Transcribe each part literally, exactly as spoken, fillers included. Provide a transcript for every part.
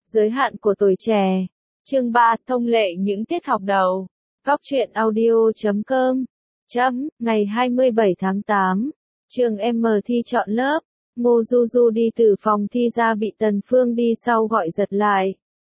Giới hạn của tuổi trẻ. Chương ba, thông lệ những tiết học đầu. Góc truyện audio chấm com. Chấm, ngày hai mươi bảy tháng tám. Trường M thi chọn lớp. Ngô Du Du đi từ phòng thi ra bị Tần Phương đi sau gọi giật lại.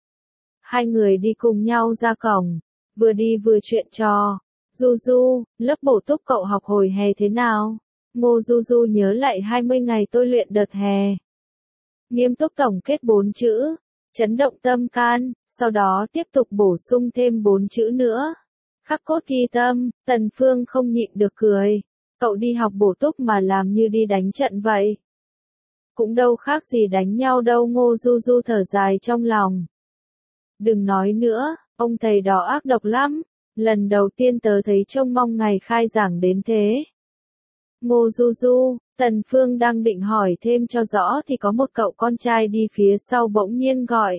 Hai người đi cùng nhau ra cổng. Vừa đi vừa chuyện trò. Du Du, lớp bổ túc cậu học hồi hè thế nào? Ngô Du Du nhớ lại hai mươi ngày tôi luyện đợt hè. Nghiêm túc tổng kết bốn chữ. Chấn động tâm can, sau đó tiếp tục bổ sung thêm bốn chữ nữa. Khắc cốt ghi tâm, Tần Phương không nhịn được cười. Cậu đi học bổ túc mà làm như đi đánh trận vậy. Cũng đâu khác gì đánh nhau đâu. Ngô Du Du thở dài trong lòng. Đừng nói nữa, ông thầy đó ác độc lắm. Lần đầu tiên tớ thấy trông mong ngày khai giảng đến thế. Ngô Du Du, Tần Phương đang định hỏi thêm cho rõ thì có một cậu con trai đi phía sau bỗng nhiên gọi.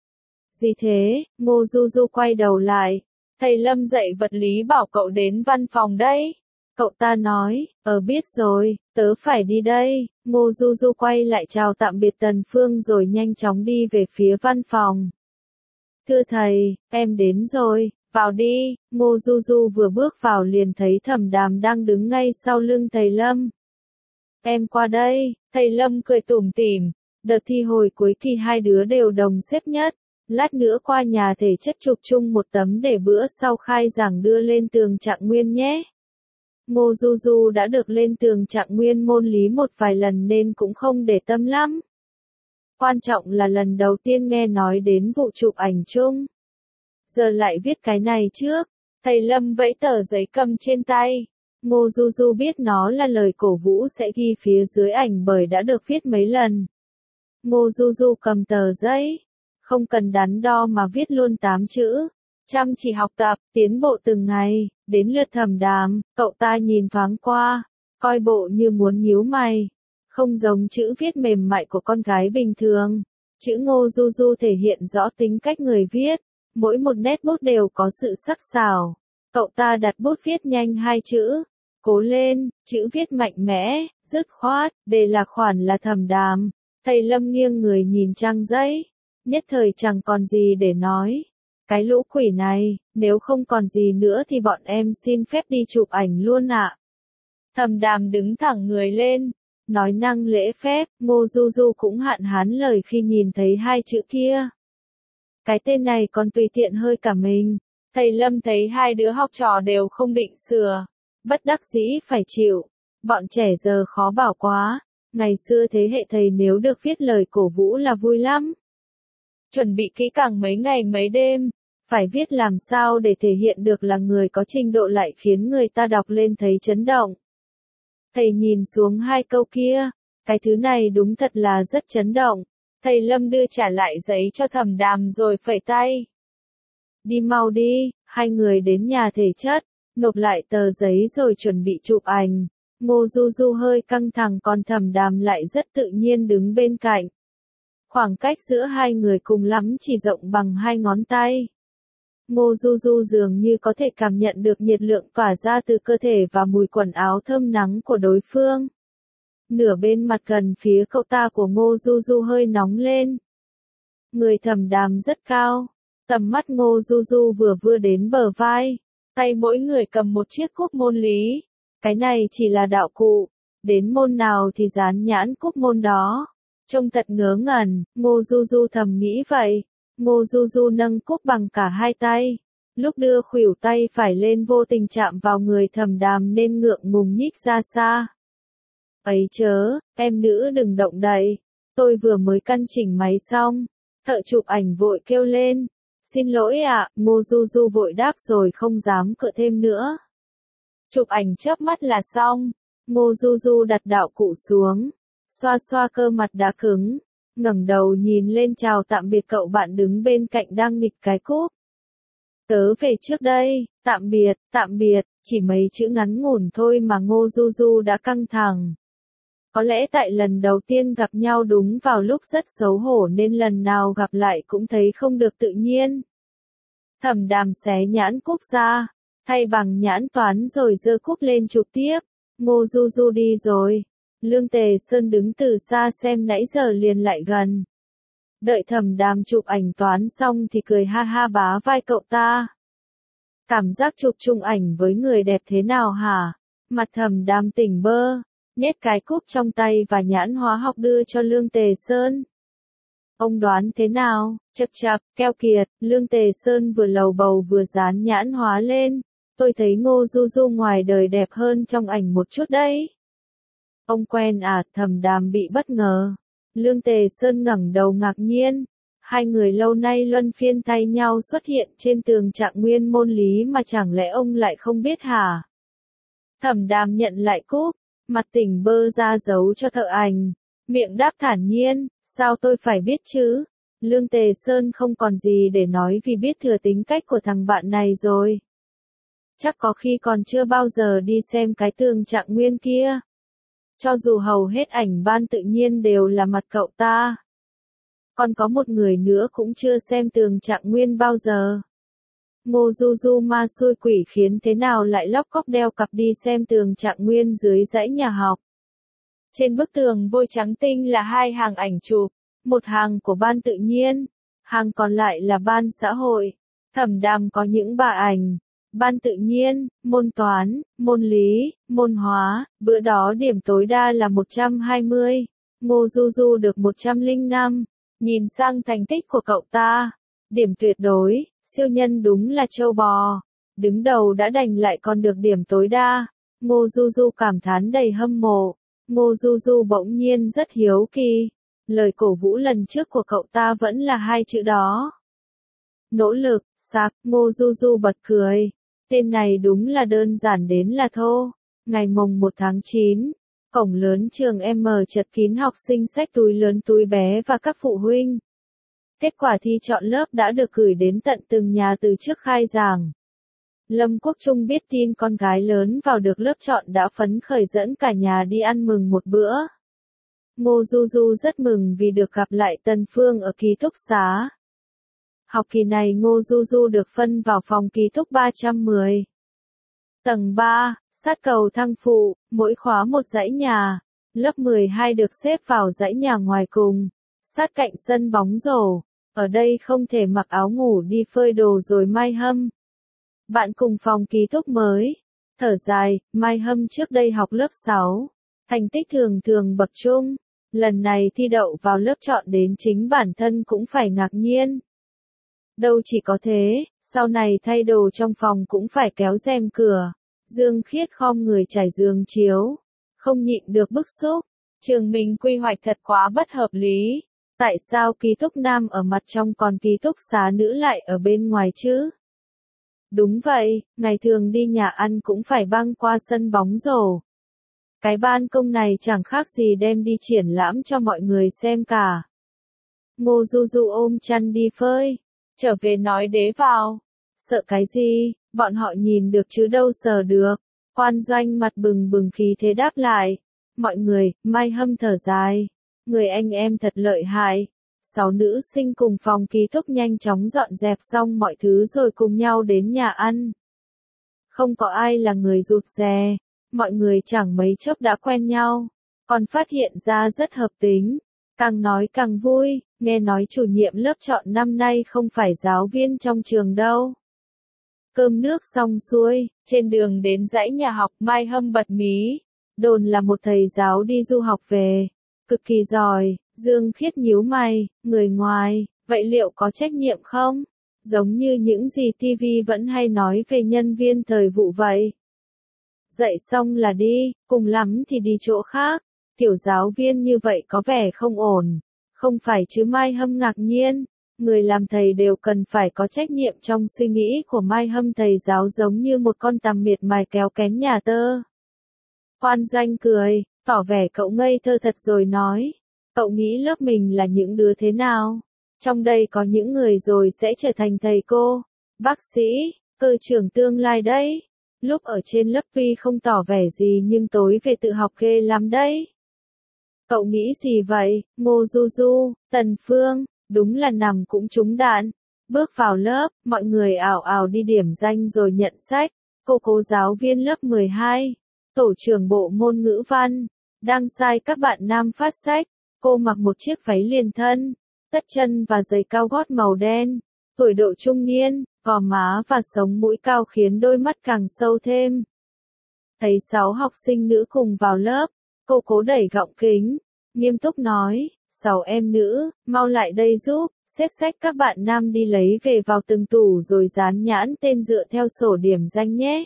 Gì thế? Ngô Du Du quay đầu lại. Thầy Lâm dạy vật lý bảo cậu đến văn phòng đấy. Cậu ta nói, ờ biết rồi, tớ phải đi đây. Ngô Du Du quay lại chào tạm biệt Tần Phương rồi nhanh chóng đi về phía văn phòng. Thưa thầy, em đến rồi. Vào đi. Ngô Du Du vừa bước vào liền thấy Thẩm Đàm đang đứng ngay sau lưng thầy Lâm. Em qua đây. Thầy Lâm cười tủm tỉm. Đợt thi hồi cuối kỳ hai đứa đều đồng xếp nhất. Lát nữa qua nhà thể chất chụp chung một tấm để bữa sau khai giảng đưa lên tường Trạng Nguyên nhé. Ngô Du Du đã được lên tường Trạng Nguyên môn lý một vài lần nên cũng không để tâm lắm. Quan trọng là lần đầu tiên nghe nói đến vụ chụp ảnh chung. Giờ lại viết cái này trước. Thầy Lâm vẫy tờ giấy cầm trên tay. Ngô Du Du biết nó là lời cổ vũ sẽ ghi phía dưới ảnh bởi đã được viết mấy lần. Ngô Du Du cầm tờ giấy. Không cần đắn đo mà viết luôn tám chữ. Chăm chỉ học tập, tiến bộ từng ngày. Đến lượt Thẩm Đàm, cậu ta nhìn thoáng qua. Coi bộ như muốn nhíu mày. Không giống chữ viết mềm mại của con gái bình thường. Chữ Ngô Du Du thể hiện rõ tính cách người viết. Mỗi một nét bút đều có sự sắc sảo. Cậu ta đặt bút viết nhanh hai chữ. Cố lên, chữ viết mạnh mẽ, dứt khoát, đề là khoản là Thẩm Đàm. Thầy Lâm nghiêng người nhìn trang giấy. Nhất thời chẳng còn gì để nói. Cái lũ quỷ này, nếu không còn gì nữa thì bọn em xin phép đi chụp ảnh luôn ạ. Thẩm Đàm đứng thẳng người lên. Nói năng lễ phép, Ngô Du Du cũng hạn hán lời khi nhìn thấy hai chữ kia. Cái tên này còn tùy tiện hơi cả mình. Thầy Lâm thấy hai đứa học trò đều không định sửa. Bất đắc dĩ phải chịu. Bọn trẻ giờ khó bảo quá. Ngày xưa thế hệ thầy nếu được viết lời cổ vũ là vui lắm. Chuẩn bị kỹ càng mấy ngày mấy đêm. Phải viết làm sao để thể hiện được là người có trình độ lại khiến người ta đọc lên thấy chấn động. Thầy nhìn xuống hai câu kia. Cái thứ này đúng thật là rất chấn động. Thầy Lâm đưa trả lại giấy cho Thẩm Đàm rồi phẩy tay. Đi mau đi, hai người đến nhà thể chất, nộp lại tờ giấy rồi chuẩn bị chụp ảnh. Ngô Du Du hơi căng thẳng còn Thẩm Đàm lại rất tự nhiên đứng bên cạnh. Khoảng cách giữa hai người cùng lắm chỉ rộng bằng hai ngón tay. Ngô Du Du dường như có thể cảm nhận được nhiệt lượng tỏa ra từ cơ thể và mùi quần áo thơm nắng của đối phương. Nửa bên mặt gần phía cậu ta của Ngô Du Du hơi nóng lên. Người Thẩm Đàm rất cao. Tầm mắt Ngô Du Du vừa vừa đến bờ vai. Tay mỗi người cầm một chiếc cúp môn lý. Cái này chỉ là đạo cụ. Đến môn nào thì dán nhãn cúp môn đó. Trông thật ngớ ngẩn, Ngô Du Du thầm nghĩ vậy. Ngô Du Du nâng cúp bằng cả hai tay. Lúc đưa khuỷu tay phải lên vô tình chạm vào người Thẩm Đàm nên ngượng ngùng nhích ra xa. Ấy chớ, em nữ đừng động đậy. Tôi vừa mới căn chỉnh máy xong. Thợ chụp ảnh vội kêu lên. Xin lỗi ạ, Ngô Du Du vội đáp rồi không dám cựa thêm nữa. Chụp ảnh chớp mắt là xong. Ngô Du Du đặt đạo cụ xuống. Xoa xoa cơ mặt đã cứng. Ngẩng đầu nhìn lên chào tạm biệt cậu bạn đứng bên cạnh đang nghịch cái cúp. Tớ về trước đây, tạm biệt, tạm biệt, chỉ mấy chữ ngắn ngủn thôi mà Ngô Du Du đã căng thẳng. Có lẽ tại lần đầu tiên gặp nhau đúng vào lúc rất xấu hổ nên lần nào gặp lại cũng thấy không được tự nhiên. Thẩm Đàm xé nhãn cúp ra, thay bằng nhãn toán rồi giơ cúp lên chụp tiếp. Ngô Du Du đi rồi. Lương Tề Sơn đứng từ xa xem nãy giờ liền lại gần. Đợi Thẩm Đàm chụp ảnh toán xong thì cười ha ha bá vai cậu ta. Cảm giác chụp chung ảnh với người đẹp thế nào hả? Mặt Thẩm Đàm tỉnh bơ, nhét cái cúp trong tay và nhãn hóa học đưa cho Lương Tề Sơn. Ông đoán thế nào? Chậc chậc, keo kiệt, Lương Tề Sơn vừa lầu bầu vừa dán nhãn hóa lên. Tôi thấy Ngô Du Du ngoài đời đẹp hơn trong ảnh một chút đấy. Ông quen à? Thẩm Đàm bị bất ngờ. Lương Tề Sơn ngẩng đầu ngạc nhiên. Hai người lâu nay luân phiên thay nhau xuất hiện trên tường Trạng Nguyên môn lý mà chẳng lẽ ông lại không biết hả? Thẩm Đàm nhận lại cúp, mặt tỉnh bơ ra dấu cho thợ ảnh, miệng đáp thản nhiên, sao tôi phải biết chứ? Lương Tề Sơn không còn gì để nói vì biết thừa tính cách của thằng bạn này rồi. Chắc có khi còn chưa bao giờ đi xem cái tường Trạng Nguyên kia. Cho dù hầu hết ảnh ban tự nhiên đều là mặt cậu ta. Còn có một người nữa cũng chưa xem tường Trạng Nguyên bao giờ. Ngô Du Du ma xui quỷ khiến thế nào lại lóc cóc đeo cặp đi xem tường Trạng Nguyên dưới dãy nhà học. Trên bức tường vôi trắng tinh là hai hàng ảnh chụp, một hàng của ban tự nhiên, hàng còn lại là ban xã hội. Thẩm Đàm có những bà ảnh, ban tự nhiên, môn toán, môn lý, môn hóa, bữa đó điểm tối đa là một trăm hai mươi, Ngô Du Du được một trăm lẻ năm, nhìn sang thành tích của cậu ta, điểm tuyệt đối, siêu nhân đúng là trâu bò, đứng đầu đã đành lại còn được điểm tối đa, Ngô Du Du cảm thán đầy hâm mộ, Ngô Du Du bỗng nhiên rất hiếu kỳ, lời cổ vũ lần trước của cậu ta vẫn là hai chữ đó. Nỗ lực, sạc, Ngô Du Du bật cười. Tên này đúng là đơn giản đến là thô. Ngày mồng một tháng chín, cổng lớn trường M chật kín học sinh xách túi lớn túi bé và các phụ huynh. Kết quả thi chọn lớp đã được gửi đến tận từng nhà từ trước khai giảng. Lâm Quốc Trung biết tin con gái lớn vào được lớp chọn đã phấn khởi dẫn cả nhà đi ăn mừng một bữa. Ngô Du Du rất mừng vì được gặp lại Tân Phương ở ký túc xá. Học kỳ này Ngô Du Du được phân vào phòng ký túc ba trăm mười. Tầng ba, sát cầu thang phụ, mỗi khóa một dãy nhà. Lớp mười hai được xếp vào dãy nhà ngoài cùng, sát cạnh sân bóng rổ. Ở đây không thể mặc áo ngủ đi phơi đồ rồi Mai Hâm. Bạn cùng phòng ký túc mới. Thở dài, Mai Hâm trước đây học lớp sáu. Thành tích thường thường bậc trung. Lần này thi đậu vào lớp chọn đến chính bản thân cũng phải ngạc nhiên. Đâu chỉ có thế, sau này thay đồ trong phòng cũng phải kéo rèm cửa. Dương Khiết khom người trải giường chiếu. Không nhịn được bức xúc. Trường mình quy hoạch thật quá bất hợp lý. Tại sao ký túc nam ở mặt trong còn ký túc xá nữ lại ở bên ngoài chứ? Đúng vậy, ngày thường đi nhà ăn cũng phải băng qua sân bóng rổ. Cái ban công này chẳng khác gì đem đi triển lãm cho mọi người xem cả. Ngô Du Du ôm chăn đi phơi. Trở về nói đế vào. Sợ cái gì, bọn họ nhìn được chứ đâu sờ được. Quan Doanh mặt bừng bừng khí thế đáp lại. Mọi người, Mai Hâm thở dài. Người anh em thật lợi hại. Sáu nữ sinh cùng phòng ký túc nhanh chóng dọn dẹp xong mọi thứ rồi cùng nhau đến nhà ăn. Không có ai là người rụt rè. Mọi người chẳng mấy chốc đã quen nhau. Còn phát hiện ra rất hợp tính. Càng nói càng vui, nghe nói chủ nhiệm lớp chọn năm nay không phải giáo viên trong trường đâu. Cơm nước xong xuôi, trên đường đến dãy nhà học Mai Hâm bật mí. Đồn là một thầy giáo đi du học về. Cực kỳ giỏi, Dương Khiết nhíu mày, người ngoài, vậy liệu có trách nhiệm không? Giống như những gì ti vi vẫn hay nói về nhân viên thời vụ vậy. Dạy xong là đi, cùng lắm thì đi chỗ khác. Tiểu giáo viên như vậy có vẻ không ổn. Không phải chứ Mai Hâm ngạc nhiên. Người làm thầy đều cần phải có trách nhiệm trong suy nghĩ của Mai Hâm, thầy giáo giống như một con tằm miệt mài kéo kén nhà tơ. Quan Doanh cười, tỏ vẻ cậu ngây thơ thật rồi nói. Cậu nghĩ lớp mình là những đứa thế nào? Trong đây có những người rồi sẽ trở thành thầy cô, bác sĩ, cơ trưởng tương lai đấy. Lúc ở trên lớp tuy không tỏ vẻ gì nhưng tối về tự học ghê lắm đấy. Cậu nghĩ gì vậy, Ngô Du Du, Tần Phương, đúng là nằm cũng trúng đạn. Bước vào lớp, mọi người ảo ảo đi điểm danh rồi nhận sách. Cô cố giáo viên lớp mười hai, tổ trưởng bộ môn ngữ văn, đang sai các bạn nam phát sách. Cô mặc một chiếc váy liền thân, tất chân và giày cao gót màu đen, tuổi độ trung niên, gò má và sống mũi cao khiến đôi mắt càng sâu thêm. Thấy sáu học sinh nữ cùng vào lớp, cô cố đẩy gọng kính, nghiêm túc nói, sáu em nữ, mau lại đây giúp, xếp sách các bạn nam đi lấy về vào từng tủ rồi dán nhãn tên dựa theo sổ điểm danh nhé.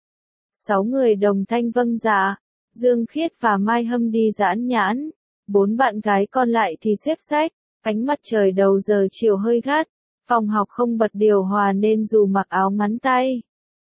Sáu người đồng thanh vâng dạ, Dương Khiết và Mai Hâm đi dán nhãn, bốn bạn gái còn lại thì xếp sách, ánh mặt trời đầu giờ chiều hơi gắt, phòng học không bật điều hòa nên dù mặc áo ngắn tay.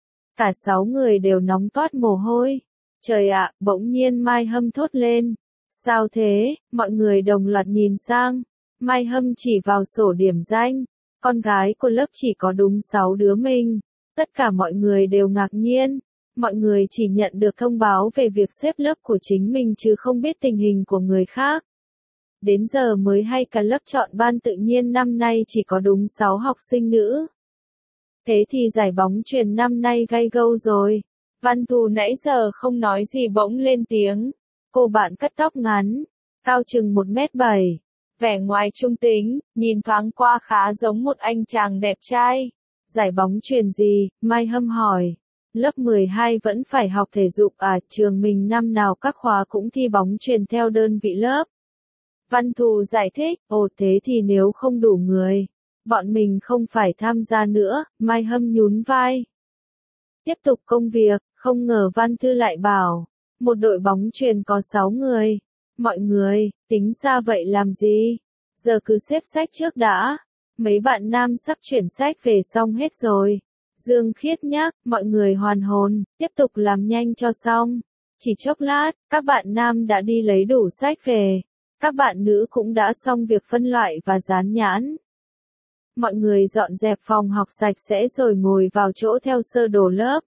Cả sáu người đều nóng toát mồ hôi. Trời ạ, bỗng nhiên Mai Hâm thốt lên. Sao thế, mọi người đồng loạt nhìn sang. Mai Hâm chỉ vào sổ điểm danh. Con gái của lớp chỉ có đúng sáu đứa mình. Tất cả mọi người đều ngạc nhiên. Mọi người chỉ nhận được thông báo về việc xếp lớp của chính mình chứ không biết tình hình của người khác. Đến giờ mới hay cả lớp chọn ban tự nhiên năm nay chỉ có đúng sáu học sinh nữ. Thế thì giải bóng chuyền năm nay gay gâu rồi. Văn Thù nãy giờ không nói gì bỗng lên tiếng. Cô bạn cắt tóc ngắn, cao chừng một mét bảy, vẻ ngoài trung tính, nhìn thoáng qua khá giống một anh chàng đẹp trai. Giải bóng chuyền gì? Mai Hâm hỏi. Lớp mười hai vẫn phải học thể dục à? Trường mình năm nào các khóa cũng thi bóng chuyền theo đơn vị lớp. Văn Thù giải thích, ồ thế thì nếu không đủ người, bọn mình không phải tham gia nữa. Mai Hâm nhún vai. Tiếp tục công việc, không ngờ Văn Thư lại bảo, một đội bóng chuyền có sáu người. Mọi người, tính ra vậy làm gì? Giờ cứ xếp sách trước đã. Mấy bạn nam sắp chuyển sách về xong hết rồi. Dương Khiết nhắc, mọi người hoàn hồn, tiếp tục làm nhanh cho xong. Chỉ chốc lát, các bạn nam đã đi lấy đủ sách về. Các bạn nữ cũng đã xong việc phân loại và dán nhãn. Mọi người dọn dẹp phòng học sạch sẽ rồi ngồi vào chỗ theo sơ đồ lớp.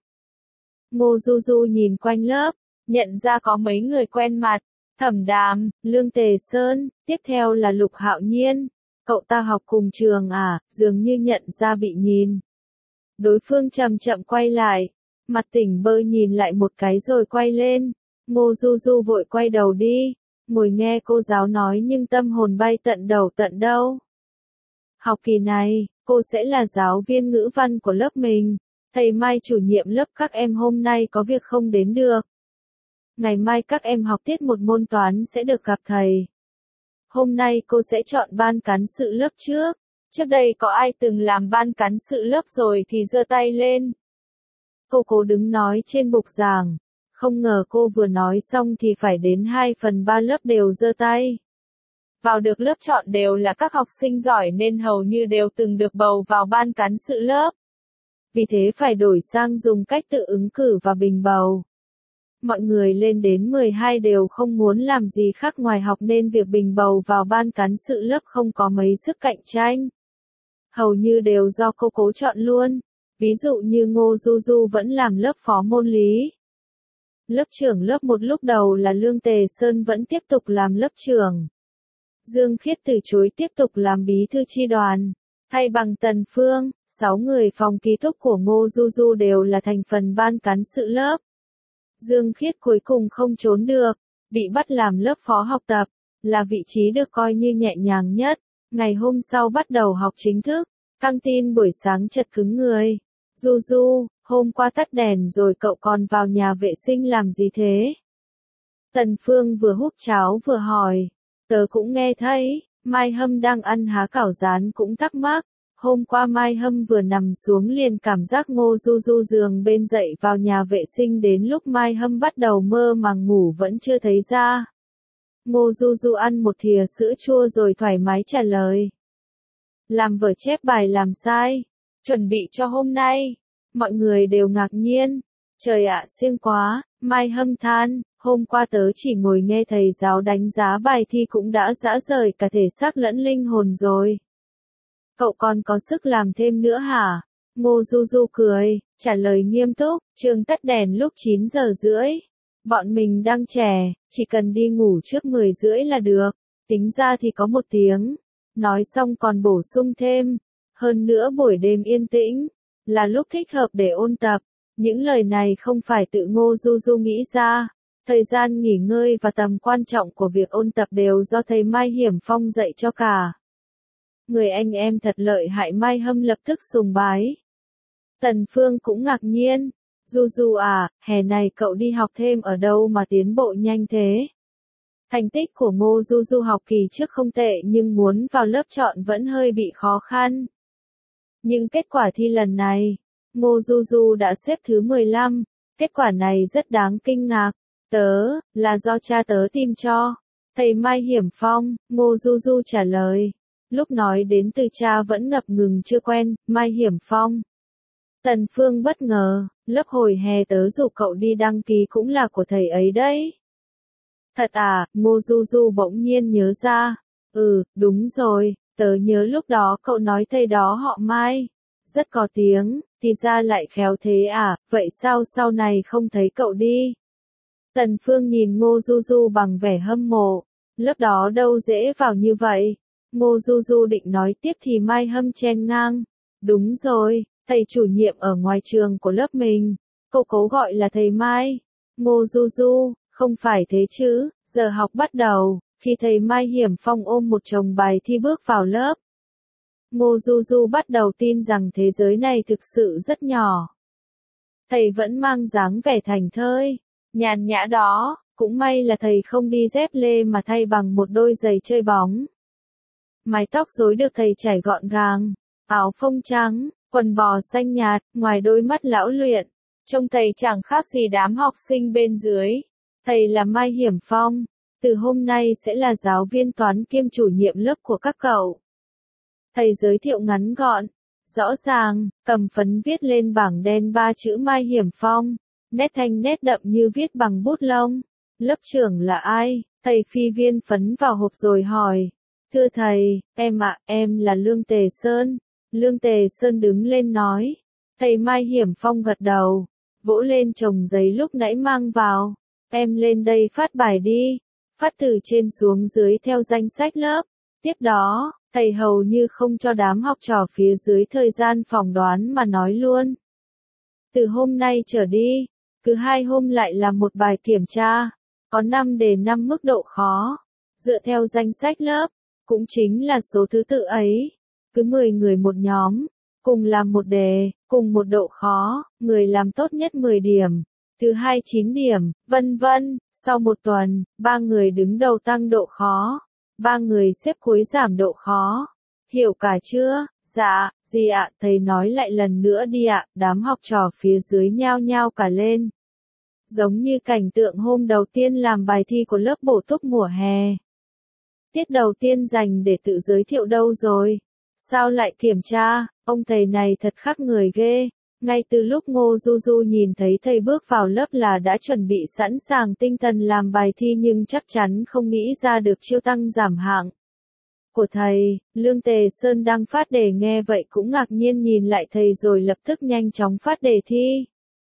Ngô Du Du nhìn quanh lớp, nhận ra có mấy người quen mặt. Thẩm Đàm, Lương Tề Sơn, tiếp theo là Lục Hạo Nhiên. Cậu ta học cùng trường à? Dường như nhận ra bị nhìn. Đối phương chậm chậm quay lại, mặt tỉnh bơ nhìn lại một cái rồi quay lên. Ngô Du Du vội quay đầu đi, ngồi nghe cô giáo nói nhưng tâm hồn bay tận đầu tận đâu. Học kỳ này, cô sẽ là giáo viên ngữ văn của lớp mình. Thầy Mai chủ nhiệm lớp các em hôm nay có việc không đến được. Ngày mai các em học tiết một môn toán sẽ được gặp thầy. Hôm nay cô sẽ chọn ban cán sự lớp trước. Trước đây có ai từng làm ban cán sự lớp rồi thì giơ tay lên. Cô cố đứng nói trên bục giảng. Không ngờ cô vừa nói xong thì phải đến hai phần ba lớp đều giơ tay. Vào được lớp chọn đều là các học sinh giỏi nên hầu như đều từng được bầu vào ban cán sự lớp. Vì thế phải đổi sang dùng cách tự ứng cử và bình bầu. Mọi người lên đến mười hai đều không muốn làm gì khác ngoài học nên việc bình bầu vào ban cán sự lớp không có mấy sức cạnh tranh. Hầu như đều do cô cố chọn luôn. Ví dụ như Ngô Du Du vẫn làm lớp phó môn lý. Lớp trưởng lớp một lúc đầu là Lương Tề Sơn vẫn tiếp tục làm lớp trưởng. Dương Khiết từ chối tiếp tục làm bí thư chi đoàn. Thay bằng Tần Phương, sáu người phòng ký túc của Ngô Du Du đều là thành phần ban cán sự lớp. Dương Khiết cuối cùng không trốn được, bị bắt làm lớp phó học tập, là vị trí được coi như nhẹ nhàng nhất. Ngày hôm sau bắt đầu học chính thức, căng tin buổi sáng chật cứng người. Du Du, hôm qua tắt đèn rồi cậu còn vào nhà vệ sinh làm gì thế? Tần Phương vừa húp cháo vừa hỏi. Tớ cũng nghe thấy, Mai Hâm đang ăn há cảo rán cũng thắc mắc. Hôm qua Mai Hâm vừa nằm xuống liền cảm giác Ngô Du Du giường bên dậy vào nhà vệ sinh đến lúc Mai Hâm bắt đầu mơ màng ngủ vẫn chưa thấy ra. Ngô Du Du ăn một thìa sữa chua rồi thoải mái trả lời. Làm vở chép bài làm sai, chuẩn bị cho hôm nay. Mọi người đều ngạc nhiên. Trời ạ, siêng quá, Mai Hâm than, hôm qua tớ chỉ ngồi nghe thầy giáo đánh giá bài thi cũng đã rã rời cả thể xác lẫn linh hồn rồi. Cậu còn có sức làm thêm nữa hả? Ngô Du Du cười, trả lời nghiêm túc, trường tắt đèn lúc chín giờ rưỡi. Bọn mình đang trẻ, chỉ cần đi ngủ trước mười rưỡi là được. Tính ra thì có một tiếng. Nói xong còn bổ sung thêm. Hơn nữa buổi đêm yên tĩnh, là lúc thích hợp để ôn tập. Những lời này không phải tự Ngô Du Du nghĩ ra. Thời gian nghỉ ngơi và tầm quan trọng của việc ôn tập đều do thầy Mai Hiểm Phong dạy cho cả. người anh em thật lợi hại. Mai Hâm lập tức sùng bái. Tần Phương cũng ngạc nhiên. Du Du à, hè này cậu đi học thêm ở đâu mà tiến bộ nhanh thế? Thành tích của Ngô Du Du học kỳ trước không tệ nhưng muốn vào lớp chọn vẫn hơi bị khó khăn. Nhưng kết quả thi lần này, Ngô Du Du đã xếp thứ mười lăm. Kết quả này rất đáng kinh ngạc. Tớ, là do cha tớ tìm cho. Thầy Mai Hiểm Phong, Ngô Du Du trả lời. Lúc nói đến từ cha vẫn ngập ngừng chưa quen, Mai Hiểm Phong. Tần Phương bất ngờ, lớp hồi hè tớ rủ cậu đi đăng ký cũng là của thầy ấy đấy. Thật à, Ngô Du Du bỗng nhiên nhớ ra. Ừ, đúng rồi, tớ nhớ lúc đó cậu nói thầy đó họ Mai. Rất có tiếng, thì ra lại khéo thế à, vậy sao sau này không thấy cậu đi? Tần Phương nhìn Ngô Du Du bằng vẻ hâm mộ. Lớp đó đâu dễ vào như vậy. Ngô Du Du định nói tiếp thì Mai Hâm chen ngang. Đúng rồi, thầy chủ nhiệm ở ngoài trường của lớp mình. Cậu cố gọi là thầy Mai. Ngô Du Du, không phải thế chứ, giờ học bắt đầu. Khi thầy Mai Hiểm Phong ôm một chồng bài thi bước vào lớp. Ngô Du Du bắt đầu tin rằng thế giới này thực sự rất nhỏ. Thầy vẫn mang dáng vẻ thảnh thơi, nhàn nhã đó, cũng may là thầy không đi dép lê mà thay bằng một đôi giày chơi bóng. Mái tóc rối được thầy chải gọn gàng, áo phông trắng, quần bò xanh nhạt, ngoài đôi mắt lão luyện, trông thầy chẳng khác gì đám học sinh bên dưới. Thầy là Mai Hiểm Phong, từ hôm nay sẽ là giáo viên toán kiêm chủ nhiệm lớp của các cậu. Thầy giới thiệu ngắn gọn, rõ ràng, cầm phấn viết lên bảng đen ba chữ Mai Hiểm Phong, nét thanh nét đậm như viết bằng bút lông. Lớp trưởng là ai? Thầy phi viên phấn vào hộp rồi hỏi. Thưa thầy, em ạ, em là Lương Tề Sơn. Lương Tề Sơn đứng lên nói. Thầy Mai Hiểm Phong gật đầu, vỗ lên chồng giấy lúc nãy mang vào. Em lên đây phát bài đi. Phát từ trên xuống dưới theo danh sách lớp. Tiếp đó, thầy hầu như không cho đám học trò phía dưới thời gian phỏng đoán mà nói luôn. Từ hôm nay trở đi, cứ hai hôm lại là một bài kiểm tra, có năm đề năm mức độ khó, dựa theo danh sách lớp, cũng chính là số thứ tự ấy, cứ mười người một nhóm, cùng làm một đề, cùng một độ khó, người làm tốt nhất mười điểm, thứ hai chín điểm, vân vân. Sau một tuần, ba người đứng đầu tăng độ khó, ba người xếp cuối giảm độ khó. Hiểu cả chưa? Dạ, gì ạ, thầy nói lại lần nữa đi ạ. Đám học trò phía dưới nhao nhao cả lên. Giống như cảnh tượng hôm đầu tiên làm bài thi của lớp bổ túc mùa hè. Tiết đầu tiên dành để tự giới thiệu đâu rồi? Sao lại kiểm tra? Ông thầy này thật khắc người ghê. Ngay từ lúc Ngô Du Du nhìn thấy thầy bước vào lớp là đã chuẩn bị sẵn sàng tinh thần làm bài thi nhưng chắc chắn không nghĩ ra được chiêu tăng giảm hạng của thầy. Lương Tề Sơn đang phát đề nghe vậy cũng ngạc nhiên nhìn lại thầy rồi lập tức nhanh chóng phát đề thi.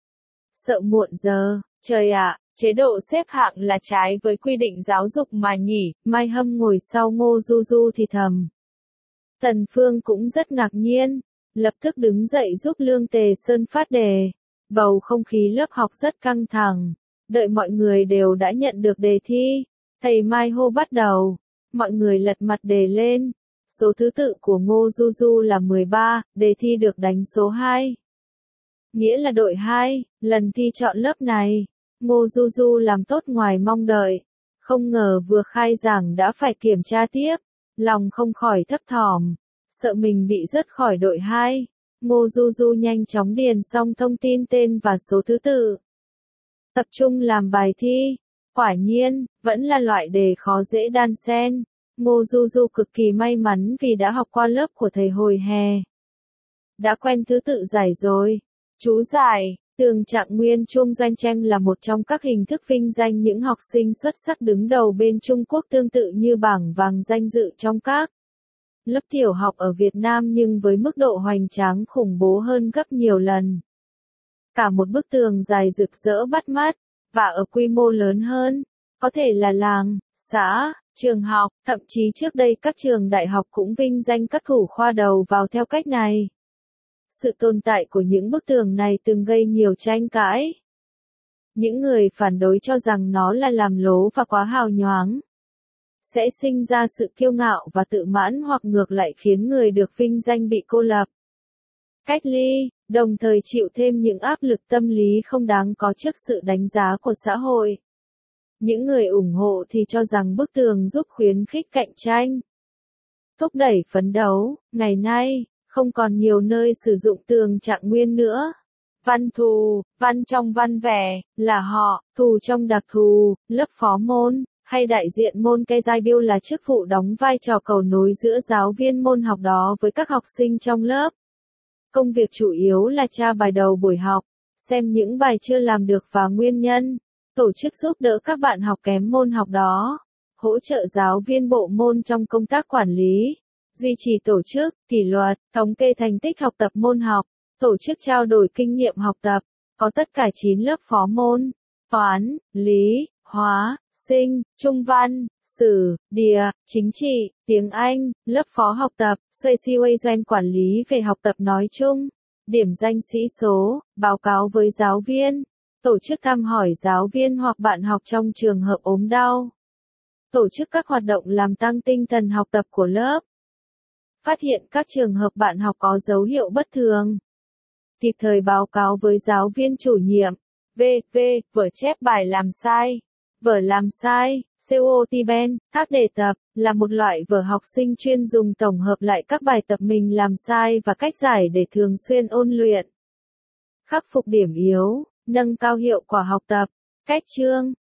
Sợ muộn giờ, trời ạ, chế độ xếp hạng là trái với quy định giáo dục mà nhỉ. Mai Hâm ngồi sau Ngô Du Du thì thầm. Tần Phương cũng rất ngạc nhiên, lập tức đứng dậy giúp Lương Tề Sơn phát đề. Bầu không khí lớp học rất căng thẳng, đợi mọi người đều đã nhận được đề thi, thầy Mai hô bắt đầu. Mọi người lật mặt đề lên. Số thứ tự của Ngô Du Du là mười ba, đề thi được đánh số hai. Nghĩa là đội hai, lần thi chọn lớp này, Ngô Du Du làm tốt ngoài mong đợi. Không ngờ vừa khai giảng đã phải kiểm tra tiếp, lòng không khỏi thấp thỏm, sợ mình bị rớt khỏi đội hai. Ngô Du Du nhanh chóng điền xong thông tin tên và số thứ tự. Tập trung làm bài thi. Quả nhiên, vẫn là loại đề khó dễ đan xen. Ngô Du Du cực kỳ may mắn vì đã học qua lớp của thầy hồi hè. Đã quen thứ tự giải rồi. Chú giải, Tường Trạng Nguyên Trung Doanh Tranh là một trong các hình thức vinh danh những học sinh xuất sắc đứng đầu bên Trung Quốc tương tự như bảng vàng danh dự trong các lớp tiểu học ở Việt Nam nhưng với mức độ hoành tráng khủng bố hơn gấp nhiều lần. Cả một bức tường dài rực rỡ bắt mắt, và ở quy mô lớn hơn, có thể là làng, xã, trường học, thậm chí trước đây các trường đại học cũng vinh danh các thủ khoa đầu vào theo cách này. Sự tồn tại của những bức tường này từng gây nhiều tranh cãi. Những người phản đối cho rằng nó là làm lố và quá hào nhoáng. sẽ sinh ra sự kiêu ngạo và tự mãn hoặc ngược lại khiến người được vinh danh bị cô lập, cách ly, đồng thời chịu thêm những áp lực tâm lý không đáng có trước sự đánh giá của xã hội. Những người ủng hộ thì cho rằng bức tường giúp khuyến khích cạnh tranh, thúc đẩy phấn đấu. Ngày nay, không còn nhiều nơi sử dụng tường trạng nguyên nữa. Văn thù, văn trong văn vẻ, là họ, thù trong đặc thù, lớp phó môn, hay đại diện môn cây giai biêu là chức vụ đóng vai trò cầu nối giữa giáo viên môn học đó với các học sinh trong lớp. Công việc chủ yếu là tra bài đầu buổi học, xem những bài chưa làm được và nguyên nhân, tổ chức giúp đỡ các bạn học kém môn học đó, hỗ trợ giáo viên bộ môn trong công tác quản lý, duy trì tổ chức, kỷ luật, thống kê thành tích học tập môn học, tổ chức trao đổi kinh nghiệm học tập, có tất cả chín lớp phó môn, toán, lý, hóa, sinh, trung văn, sử, địa, chính trị, tiếng Anh, lớp phó học tập, Social quản lý về học tập nói chung, điểm danh sĩ số, báo cáo với giáo viên, tổ chức thăm hỏi giáo viên hoặc bạn học trong trường hợp ốm đau, tổ chức các hoạt động làm tăng tinh thần học tập của lớp, phát hiện các trường hợp bạn học có dấu hiệu bất thường, kịp thời báo cáo với giáo viên chủ nhiệm. V. V. Vở chép bài làm sai. Vở làm sai, Cotiben, các đề tập, là một loại vở học sinh chuyên dùng tổng hợp lại các bài tập mình làm sai và cách giải để thường xuyên ôn luyện. Khắc phục điểm yếu, nâng cao hiệu quả học tập. Cách chương